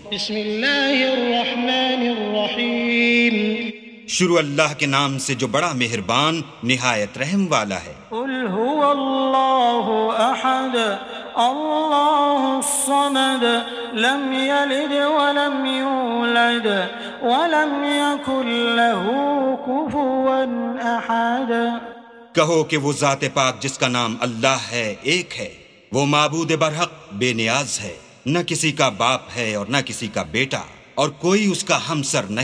बिस्मिल्लाहिर्रहमानिर्रहीम। शुरू अल्लाह के नाम से जो बड़ा मेहरबान निहायत रहम वाला है। कुल हुवल्लाहु अहद अल्लाहुस समद लम यलिद वलम यूलद वलम यकुल लहू कुफुवन अहद। कहो कि वो ज़ात पाक जिसका नाम अल्लाह है, एक है। वो माबूद बरहक बेनियाज है, न किसी का बाप है और न किसी का बेटा, और कोई उसका हमसर नहीं।